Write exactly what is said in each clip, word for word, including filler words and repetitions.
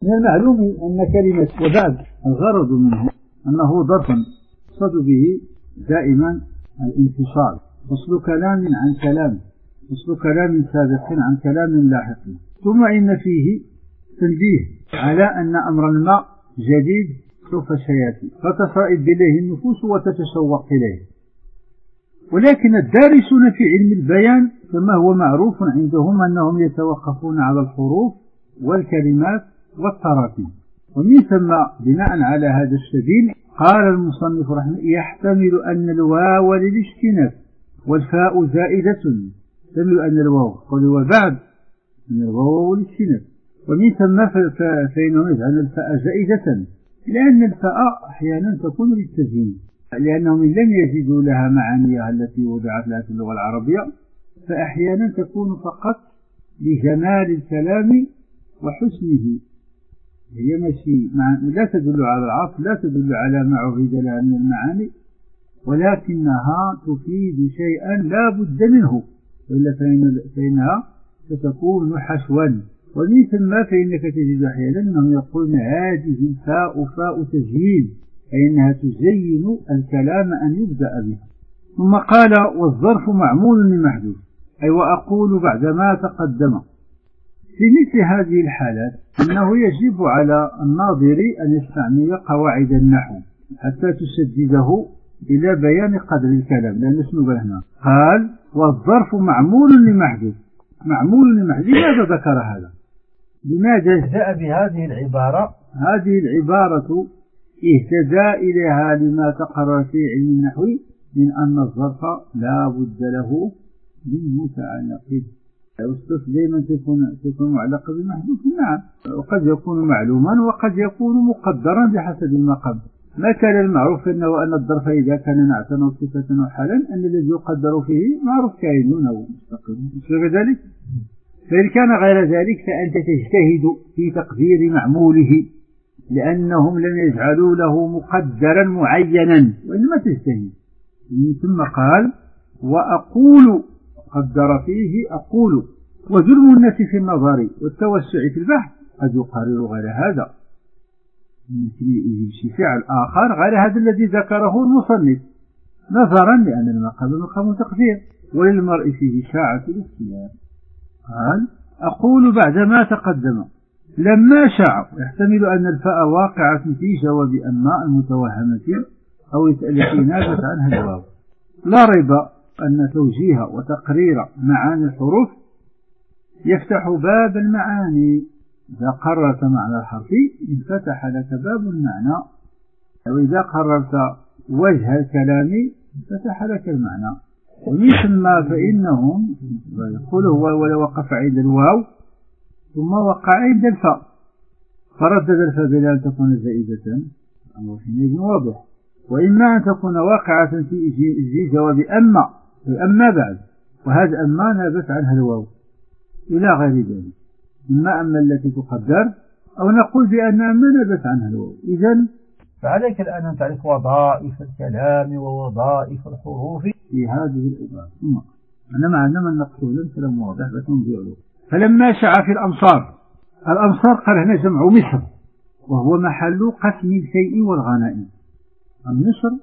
من المعلوم أن كلمة وبعد الغرض منه أنه ظرف يقصد به دائما الانفصال، فصل كلام عن كلام، فصل كلام سابق عن كلام لاحق. ثم إن فيه تنبيه على أن أمر ما جديد سوف سيأتي فتفائد إليه النفوس وتتشوق إليه. ولكن الدارسون في علم البيان كما هو معروف عندهم أنهم يتوقفون على الحروف والكلمات والتراكيب، ومن ثم بناء على هذا السبيل قال المصنف رحمه يحتمل أن الواو للاجتناب والفاء زائدة، يحتمل أن الواو وبعد من الواو للاجتناب، ومن ثم فإنه يجعل الفاء زائدة لأن الفاء أحيانا تكون للتزيين، لأنهم لم يجدوا لها معانيها التي وضعت لها في اللغة العربية، فأحيانا تكون فقط لجمال الكلام وحسنه، هي ماشي لا تدل على العطف، لا تدل على ما عهد لها من المعاني، ولكنها تفيد شيئا لا بد منه، وإلا فإنها ستكون حشوا. ومن ثم فإنك تجد أحيانا أنهم يقولون هذه الفاء فاء تزيين، أي أنها تزين الكلام أن يبدأ بها. ثم قال والظرف معمول لمحذوف، أي وأقول بعدما تقدم. في مثل هذه الحالات أنه يجب على الناظر أن يستعمل قواعد النحو حتى تسدده إلى بيان قدر الكلام، لأن اسمه هنا قال والظرف معمول لمحذوف، معمول لمحذوف. لماذا ذكر هذا؟ لماذا جاء بهذه العبارة؟ هذه العبارة اهتدى إليها لما تقرر في علم النحو من أن الظرف لا بد له من متعلق، الصف دائما تكون تكون معلقة بالمحذوف، نعم، وقد يكون معلوما وقد يكون مقدرا بحسب المقام. مثلا المعروف أنه أن الظرف إذا كان نعتا أو صفة أو حالا أن الذي يقدر فيه معروف كائن أو مستقيم، كذلك. فإن كان غير ذلك فأنت تجتهد في تقدير معموله، لأنهم لم يجعلوا له مقدرا معينا، وإنما تجتهد. ثم قال وأقول قدر فيه أقول، وظلم الناس في النظر والتوسع في البحث قد يقرر غير هذا، يمكن يجي فعل آخر غير هذا الذي ذكره المصنف، نظرا لأن المقام مقام تقدير وللمرء فيه ساعة الاختيار. قال أقول بعدما تقدم لما شاع، يحتمل أن الفاء واقعة في جواب أما المتوهمة أو التي نابت عنها الواو. لا ريب أن توجيه وتقرير معاني الحروف يفتح باب المعاني، إذا قررت معنى الحرف انفتح لك باب المعنى، وإذا قررت وجه الكلام انفتح لك المعنى. ومن ثم فإنهم يقولوا هو ولو وقف عند الواو ثم وقع عند الفاء فردد الفاء بلا أن تكون زائدة، أمر حينئذ واضح، وإما أن تكون واقعة في جواب أما أما بعد، وهذا أما نابت عنها الواو إلى غير ذلك، إما أما التي تقدر أو نقول بأن أما نابت عنها الواو. إذن فعليك الآن أن تعرف وظائف الكلام ووظائف الحروف في هذه العبارة. أنا معنا من نقول الكلام واضح بس نضيعه. فلما شاع في الأمصار، الأمصار قال هنا جمع مصر، وهو محل قسم الشيء والغنائم. مصر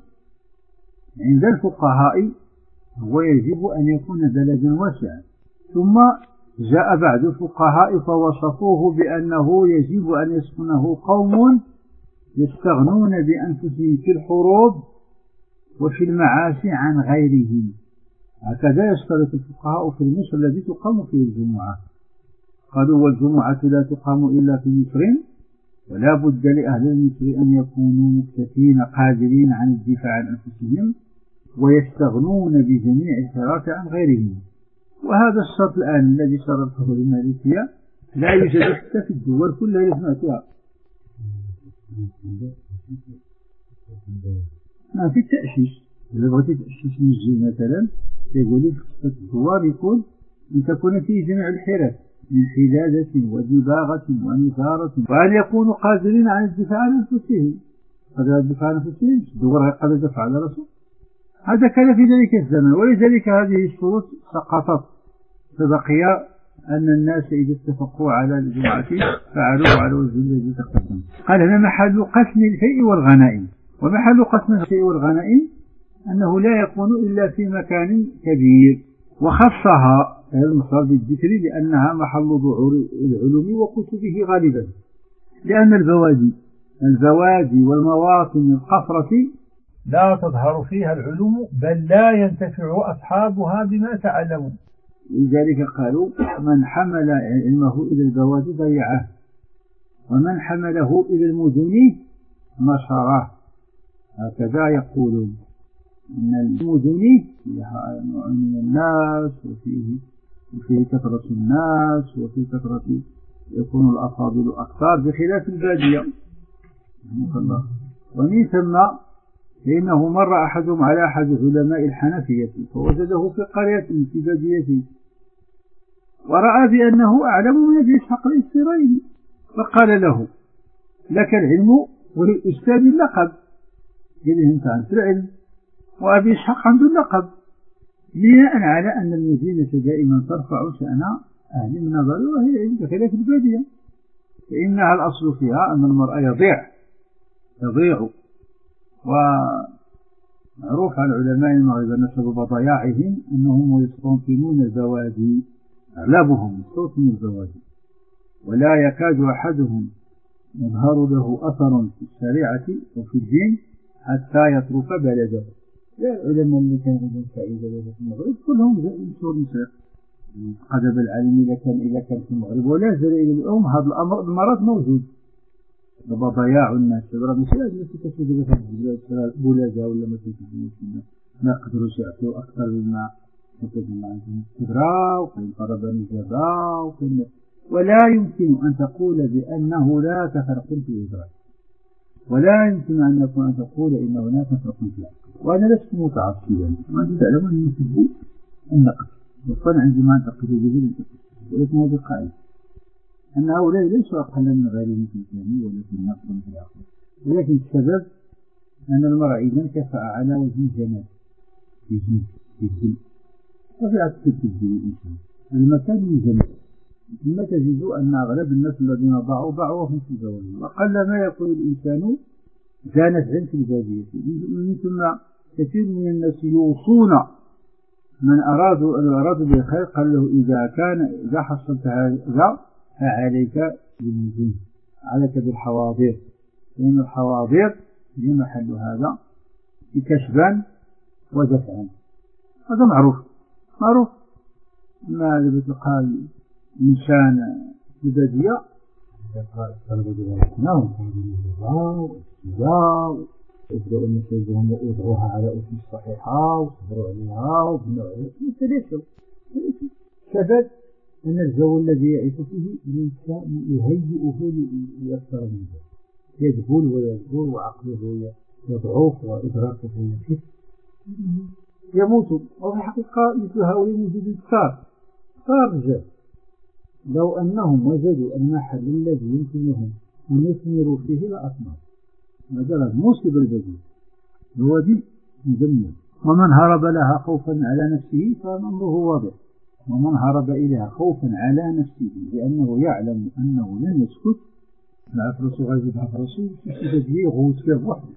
عند الفقهاء هو يجب أن يكون بلدا واسعا، ثم جاء بعض الفقهاء فوصفوه بأنه يجب أن يسكنه قوم يستغنون بأنفسهم في الحروب وفي المعاش عن غيرهم. هكذا يشترط الفقهاء في مصر الذي تقام فيه الجمعة. قالوا والجمعة لا تقام إلا في مصر، ولا بد لأهل مصر أن يكونوا مكتفين قادرين عن الدفاع عن أنفسهم ويستغنون بجميع الحراك عن غيرهم. وهذا الشرط الآن الذي شرطه المالكية لا يوجد حتى في الدول كلها يسمعتها. ما في التأسيس، إذا بغيت تأسيس مسجد مثلا يقول لك الدوار يكون أن تكون فيه جميع الحرف من حدادة ودباغة ونثارة، وأن يكونوا قادرين عن الدفاع عن أنفسهم. هذا الدفاع عن أنفسهم الدوار قد دفع على رسول، هذا كان في ذلك الزمن، ولذلك هذه الشروط سقطت، فبقي أن الناس إذا اتفقوا على الجمعة فعلوا على وجه الذي تقدم. قال هنا محل قسم الفيء والغنائم. ومحل قسم الفيء والغنائم أنه لا يكون إلا في مكان كبير، وخصها المصدر بالذكر لأنها محل ظهور العلوم وكتبه غالبا، لأن البوادي البوادي والمواطن القصرة لا تظهر فيها العلوم، بل لا ينتفع أصحابها بما تعلموا. لذلك قالوا من حمل علمه إلى البوادي ضيعه، ومن حمله إلى المدن نشره. هكذا يقولون إن المدن فيها نوع من الناس، وفيه وفيه كثرة الناس، وفيه كثرة يكون الأفاضل أكثر بخلاف البادية. ومن ثم فإنه مر أحدهم على أحد علماء الحنفية فوجده في قرية في باديته، ورأى بأنه أعلم من أبي إسحاق الإسرائيلي، فقال له لك العلم وللأستاذ اللقب. قال له أنت عندك العلم وأبي إسحاق عنده اللقب، بناء على أن المدينة دائما ترفع شأن أهل النظر وهي العلم بخلاف البادية، فإنها الأصل فيها أن المرء يضيع يضيع ومعروف عن علماء المغرب أن سبب ضياعهم أنهم يستوطنون البوادي، أغلبهم يستوطنون البوادي، ولا يكاد أحدهم يظهر له أثر في الشريعة وفي الدين حتى يترك بلده. لا العلماء اللي كانوا من سعيدة في المغرب كلهم مشهور مشرق، قدب العالم إذا كان إذا كان في المغرب ولا زال إلى اليوم هذا الأمر المرض موجود. دابا ضياع الناس راه ماشي هاد الناس كتشوفوا في البلاد بولاده ولا ما كيفهموش ما يقدروش يعطيو أكثر مما كتبنا عندهم كبرى وكاين طلبة نجابة وكاين، ولا يمكن أن تقول بأنه لا تفرق في الإدراك، ولا يمكن أن يكون أن تقول إن هناك فرق في العقل. وأنا لست متعصبا، وأنت تعلم أني أحب النقد والصنع عندما أنتقد به الانتقاد، ولكن هذه قاعدة أن هؤلاء ليسوا أقل من غيرهم في الفهم ولا في النقد ولا في العقل، ولكن السبب أن المرء إذا كفأ على وجه الجمال في الجن في الجن وفي عكس التسجيل الإنسان المكان من جمال. ثم تجد أن أغلب الناس الذين ضاعوا ضاعوهم في البوادي، وقل ما يكون الإنسان ذا نفع في البادية. من ثم كثير من الناس يوصون من أرادوا أن أرادوا بالخير قال له إذا كان إذا حصلت هذا فعليك بالنجوم، عليك بالحواضر، لأن الحواضر هي محل هذا كشفا ودفعا. هذا معروف معروف. ما اللي بتقال إنسان في البادية نعم يبدأوا الناس يجوهم ويوضعوها على أسس صحيحة وصبروا عليها وبنوا عليها مثل ثبت أن الجو الذي يعيش فيه الإنسان يهيئه ليكثر من ذلك، يجبل ويجبل وعقله يضعف وإدراكه يخف يموت. وفي الحقيقة مثل هؤلاء موجودين كثار كثار رجال لو أنهم وجدوا المحل الذي يمكنهم أن يثمروا فيه لأثمروا. هذا موسب البديل هو دي مدمر. ومن هرب لها خوفا على نفسه فأمره واضح، ومن هرب إليها خوفا على نفسه لأنه يعلم أنه لن يسكت مع فرسه غير مع فرسه يستجيه غوت فيه وحده.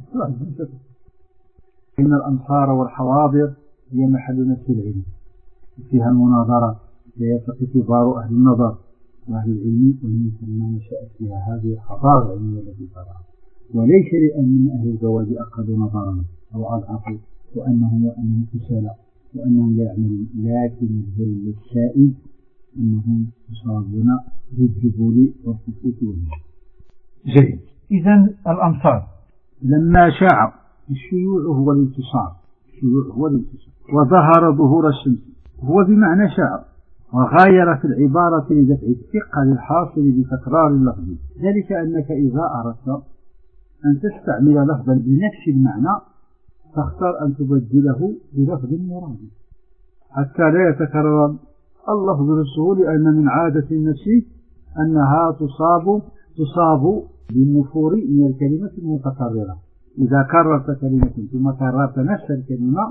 إن الأمصار والحواضر هي محل نفس العلم، فيها المناظرة يلتقي كبار أهل النظر وأهل العلم، ومن ثم نشأت فيها هذه الحضارة العلمية التي تراها. وليس لأن من أهل البوادي أقل نظرا أو أضعفوا وأنهم وأنهم كسالى وأنهم لا يعملون، لكن الجيل السائد أنهم يصابون بالجبول والخفوف والنار. جيد. إذن الأمصار لما شاع الشيوع هو الانتصار، الشيوع هو الانتصار، وظهر ظهور الشمس هو بمعنى شاع، وغاير في العبارة لدفع الثقة الحاصل بتكرار اللفظ، ذلك أنك إذا أردت أن تستعمل لفظا بنفس المعنى تختار أن تبدله بلفظ مرادف حتى لا يتكرر اللفظ نفسه، لأن من عادة النفس أنها تصاب تصاب بالنفور من الكلمة المتكررة. إذا كررت كلمة ثم كررت نفس الكلمة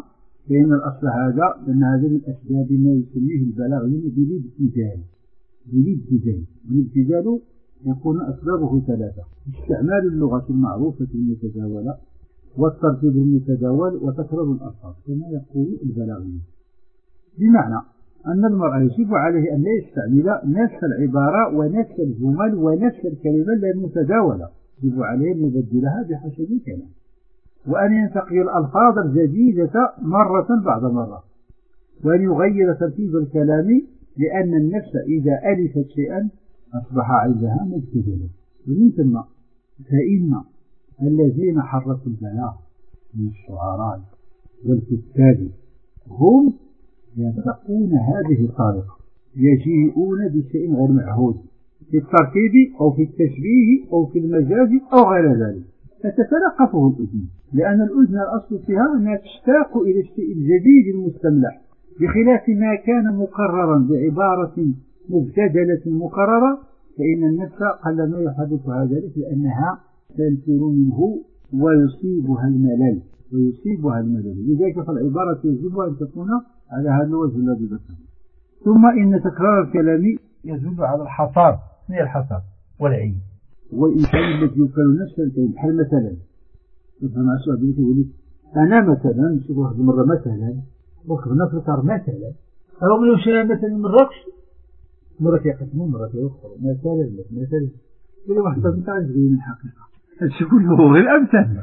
فإن الأصل هذا لأن هذا من أسباب ما يسميه البلاغيون بالابتذال. بالابتذال والابتذال يكون أسبابه ثلاثة: استعمال اللغة المعروفة المتداولة، والترتيب المتداول، وتكرار الألفاظ كما يقول البلاغيون. بمعنى أن المرء يجب عليه أن لا يستعمل نفس العبارة ونفس الجمل ونفس الكلمة المتداولة، يجب عليه أن يبدلها بحسب الكلام، وأن ينتقي الألفاظ الجديدة مرة بعد مرة، وأن يغير ترتيب الكلام، لأن النفس إذا ألفت شيئا أصبح عندها مبتذلا. ومن ثم فإن الذين حركوا البلاغ من الشعراء والكتاب هم ينتقون هذه الطريقة، يجيئون بشيء غير معهود في الترتيب أو في التشبيه أو في المجاز أو غير ذلك، فتتلقفه الأذن، لأن الأذن الأصل فيها أنها تشتاق إلى الشيء الجديد المستملح، بخلاف ما كان مقررا بعبارة مبتذلة مقررة، فإن النفس قل ما يحدثها ذلك، لأنها تنفر منه ويصيبها الملل ويصيبها الملل لذلك فالعبارة يجب أن تكون على هذا الوجه الذي ذكرنا. ثم إن تكرار الكلام يدل على الحصار. ما هي الحصار؟ والعين. والإنسان الذي يكرر نفس الكلمة، بحال مثلا مع سؤال يقول أنا مثلا نشوف واحد مرة مثلا ركبنا في القطار مثلا، رغم أنه مشينا مثلا من رقش مرة يقسمون مرة يوفروا مثلا مثلا يقول واحد ما تعرف من الحقيقة هادشي كله هو غير الأمثال.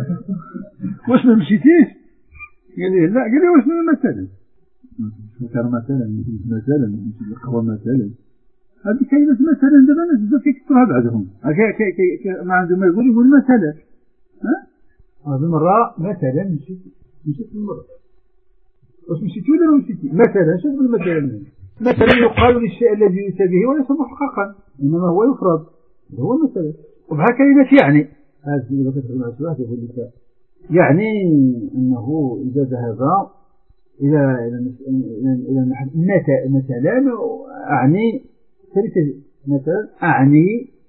واش ما مشيتيش؟ قال لي لا. قال لي واش ما مثلا مثلا مثلا مثلا القهوة مثلا، هذه كلمة مثلا دابا الناس بزاف كيكثروها بعدهم، ما عنده ما يقول يقول مثلا. ها هذه مرة مثلا مشيت مشيت المرة واش مشيتي ولا ما مشيتي؟ مثلا شنو يقول مثلا؟ مثلا يقال للشيء الذي يؤتى به وليس محققا، إنما هو يفرض، هو مثلا. وبها كلمة يعني هذه اللي ذكرت مع الشباب يقول لك يعني أنه إذا ذهب إلى إلى إلى مثلا أعني مثلا أعني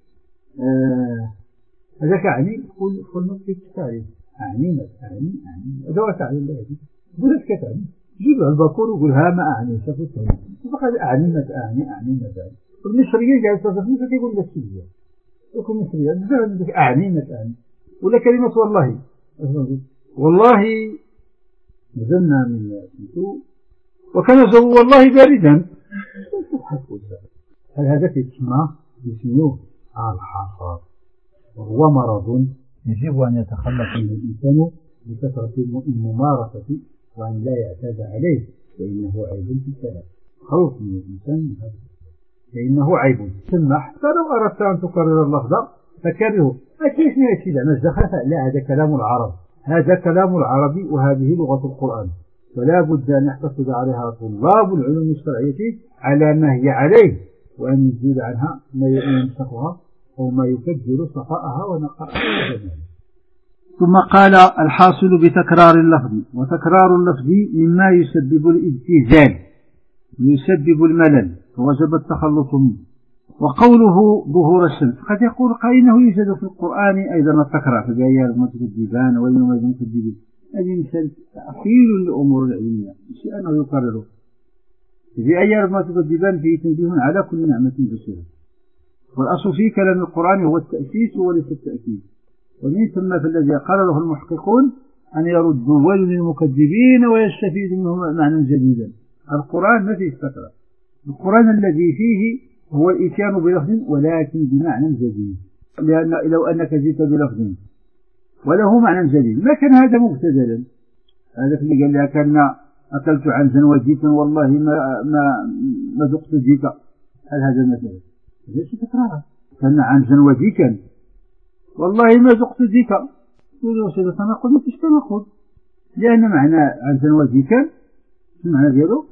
هذاك أعني يقول يقول في التعريف أعني أعني أعني هذا تعليم الله هذه يقول لك كتعني جيب الباكور ويقول ها ما أعني شافوا التعريف فقط أعني ما أعني أعني مثلا. والمصريين جالس تصرفون كيقول لك السورية وكل مصريين بزاف أعني ما أعني ولا كلمة والله والله نزلنا من سنتو وكان جو والله باردا. هل هذا يسمى يسموه الحصاد، وهو مرض يجب أن يتخلص منه الإنسان بكثرة الممارسة وأن لا يعتاد عليه، فإنه عيب في الكلام. خوف من الإنسان من هذا فإنه عيب. ثم حتى لو أردت أن تكرر اللفظ فكرره أكيد ما يشيل عن الزخرفة، لا هذا كلام العرب، هذا كلام العربي وهذه لغة القرآن، فلا بد أن يحتفظ عليها طلاب العلوم الشرعية على ما هي عليه، وأن يزيل عنها ما ينسخها أو ما يكدر صفاءها ونقاءها وجمالها. ثم قال الحاصل بتكرار اللفظ، وتكرار اللفظ مما يسبب الابتذال ويسبب الملل، فوجب التخلص منه. وقوله ظهور الشمس قد يقول قائله يوجد في القرآن أيضا التكرار في آيات المتكذبان ويوم المكذبين، هذه مثال تأخير للأمور العلمية مش أنه يكرره. في آيات المتكذبان فيه تنبيه على كل نعمة بشرة، والأصل في كلام القرآن هو التأسيس وليس التأكيد. ومن ثم فالذي قال له المحققون أن يردوا ويل للمكذبين ويستفيدوا منه معنى جديدا. القرآن ما فيه تكرار، القرآن الذي فيه هو الإتيان بلفظ ولكن بمعنى جديد، لأن لو أنك جئت بلفظ وله معنى جديد ما كان هذا مبتذلا. هذا اللي قال لك أن أكلت عنزا وجيتا والله ما ما ما ذقت جيتا، هل هذا مثلا؟ ليس تكرارا. كان عنزا وجيتا والله ما ذقت جيتا، تقول سيدة تناقض ما فيش تناقض، لأن معنى عنزا وجيتا معنى ديالو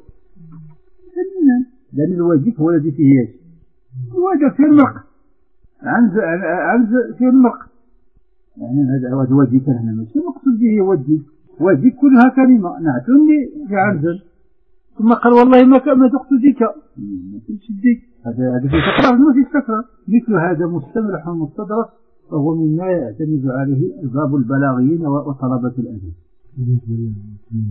لأن الوجيك هو الذي فيه ياش الوجه في المرق، عنز عنز في المرق، يعني هذا هو وجيك هنا ماشي مقصود به وجيك، وجيك كلها كلمة نعتني بعنز. ثم قال والله ما ما ذقت ديك ما فيش ديك، هذا هذا في تكرار ما فيش تكرار. مثل هذا مستمرح ومستدرك وهو مما يعتمد عليه أرباب البلاغيين وطلبة الأدب.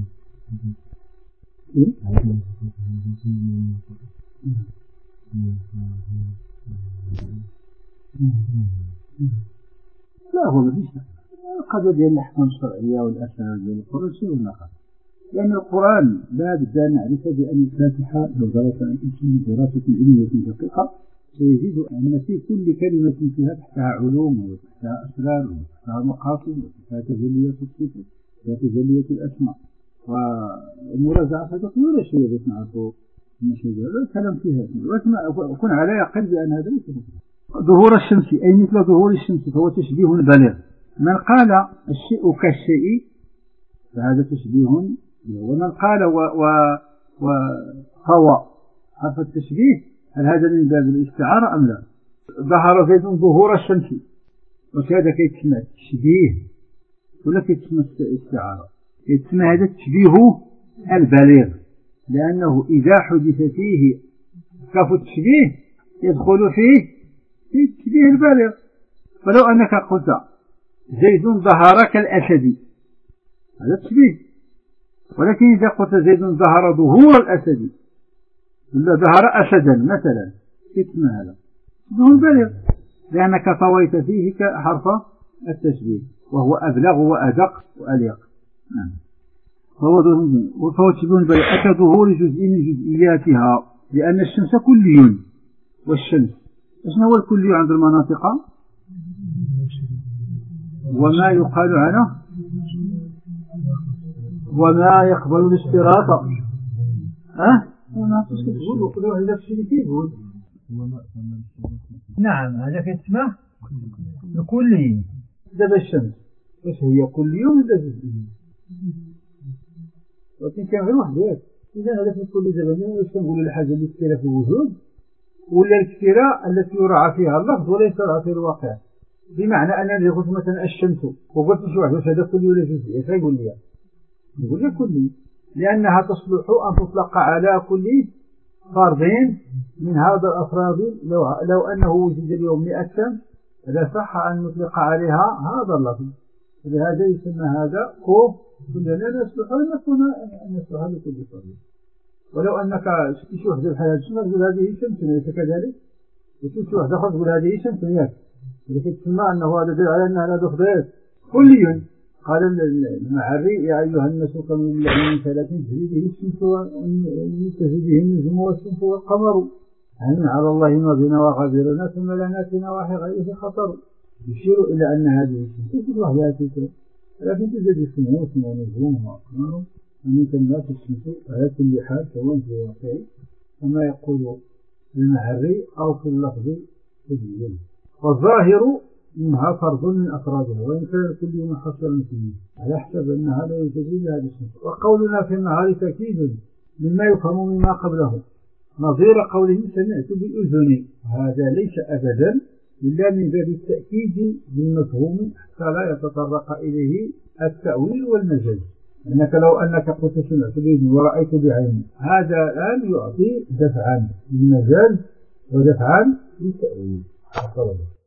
لا هو ما فيش القضية ديال الأحكام الشرعية والأسرار ديال القرآن شيء والنقل، لأن القرآن لا بد أن نعرف بأن الفاتحة لو درس الإنسان دراسة علمية دقيقة سيجد أن في كل كلمة فيها تحتها علوم وتحتها أسرار وتحتها مقاصد وتحتها تجليات الصفات وتجليات الأسماء ومراجعة هذا ولا شيء بس نعرفه من شيء هذا الكلام فيها وكن على يقين بأن هذا ليس ظهور الشمس أي مثل ظهور الشمس فهو تشبيه بالغ. من قال الشيء كالشيء فهذا تشبيه، ومن قال و و وهو حرف التشبيه هل هذا من باب الاستعارة أم لا؟ ظهر زيد ظهور الشمس وكذا كيتسمى تشبيه ولا كيتسمى استعارة؟ يتسمى هذا التشبيه البليغ، لأنه إذا حدث فيه كاف التشبيه يدخل فيه في التشبيه البليغ. فلو أنك قلت زيد ظهر كالأسد هذا تشبيه، ولكن إذا قلت زيد ظهر ظهور الأسد ولا ظهر أسدا مثلا اسم هذا تشبيه البليغ، لأنك طويت فيه كحرف التشبيه وهو أبلغ وأدق وأليق. نعم. فهو تشبيه البليغ أتى ظهور جزء من جزئياتها، لأن الشمس كلي، والشمس شنو هو الكلي عند المناطق؟ وما يقال عنه وما يقبل الاشتراط. ها أه؟ نعم هذا كيتسمى الكلي. دابا الشمس واش هي كلي ولا جزئي؟ ولكن كان غير واحد ياك. إذا هذا في كل زمان واش كنقولوا الحاجة اللي كثيرة في الوجود ولا الكثيرة التي يراعى فيها اللفظ ولا يراعى فيها الواقع؟ بمعنى أنا قلت مثلا الشمس وقلت شي واحد واش هذا كلي ولا جزئي؟ اش يقول لي؟ يقول لي كلي، لأنها تصلح أن تطلق على كل فرد من هذا الأفراد. لو, لو أنه وجد اليوم مئة شمس لا صح أن نطلق عليها هذا اللفظ، لهذا يسمى هذا كوف كلنا نصلح أن نصلح لكل فرد. ولو أنك شفت شي وحدة بحال هذه تقول هذه شمس ليس كذلك، وشفت شي وحدة أخرى تقول هذه شمس ياك، ولكن تسمى أنه هذا دليل على أن هذا خضير كلي. قال المعري يا أيها الناس كم من لعين ثلاث تجري به الشمس وتجري به النجم والشمس والقمر هل على الله نبينا وغادرنا ثم لا ناتنا وحي غيره خطر. يشير إلى أن هذه الشمس تجد وحدها تلك، لكن تجد الشمس ونجوم وأقمار ومن الناس الشمس على كل حال سواء في الواقع كما يقول المعري أو في اللفظ تجد. والظاهر منها فرض من أفرادها وإن كان كل يوم حصل فيه على حسب أن هذا يتجري لهذا الشمس. وقولنا في النهار تأكيد مما يفهم مما قبله، نظير قوله سمعت بأذني، هذا ليس أبدا إلا من باب التأكيد بالمفهوم حتى لا يتطرق إليه التأويل والمجاز. أنك لو أنك قلت سمعت بأذني ورأيت بعيني هذا الآن يعطي دفعا للمجاز ودفعا للتأويل.